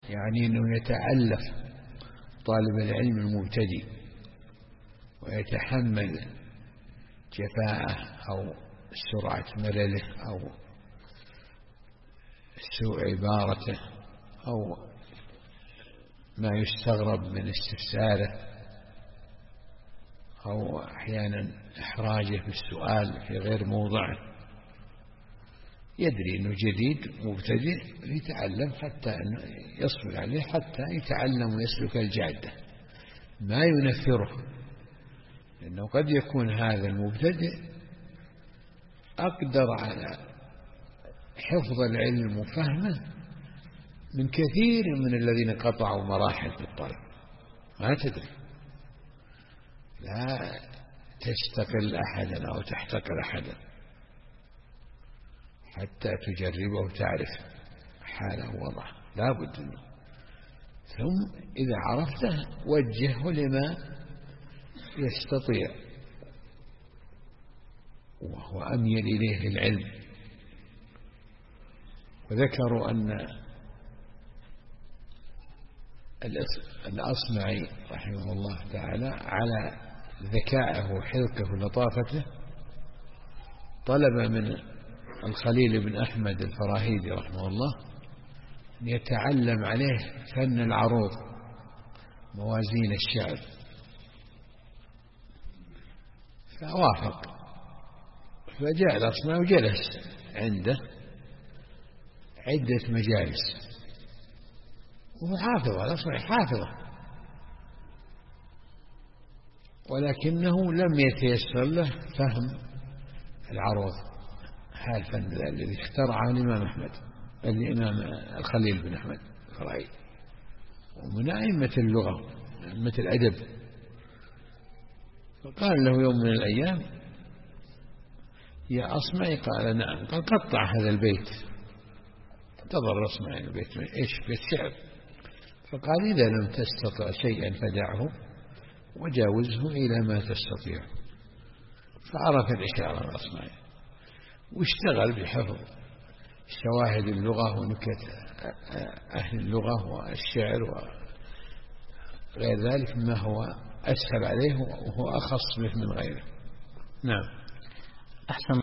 يعني أنه يتألف طالب العلم المبتدئ ويتحمل جفاءه أو سرعة ملله أو سوء عبارته أو ما يستغرب من استفساره أو أحيانا إحراجه بالسؤال في غير موضعه. يدري أنه جديد مبتدئ يتعلم حتى أنه يصبر عليه حتى يتعلم ويسلك الجادة، ما ينفره، لأنه قد يكون هذا المبتدئ أقدر على حفظ العلم وفهمه من كثير من الذين قطعوا مراحل في الطلب. ما تدري، لا تستقل أحدا أو تحتقر أحدا حتى تجربه وتعرف حاله ووضعه، لا بد منه. ثم إذا عرفته وجهه لما يستطيع وهو أميل إليه العلم. وذكروا أن الأصمعي رحمه الله تعالى على ذكائه وحذقه ولطافته طلب من الخليل بن أحمد الفراهيدي رحمه الله أن يتعلم عليه فن العروض، موازين الشعر، فوافق، فجاء الأصمعي وجلس عنده عدة مجالس، وهو حافظ، الأصمعي حافظه، ولكنه لم يتيسر له فهم العروض، هذا الفن الذي اخترعه الإمام الخليل بن أحمد الفراهيدي، ومن أئمة اللغة أئمة الأدب. فقال له يوم من الأيام: يا أصمعي؟ قال: نعم. قال: قطع هذا البيت. انتظر الأصمعي البيت، إيش؟ بيت شعر. فقال: إذا لم تستطع شيئا فدعه وجاوزه إلى ما تستطيع. فعرف الإشارة الأصمعي واشتغل بحفظ شواهد اللغة ونكت أهل اللغة والشعر وغير ذلك ما هو أسهل عليه وهو أخص به من غيره. نعم. أحسن.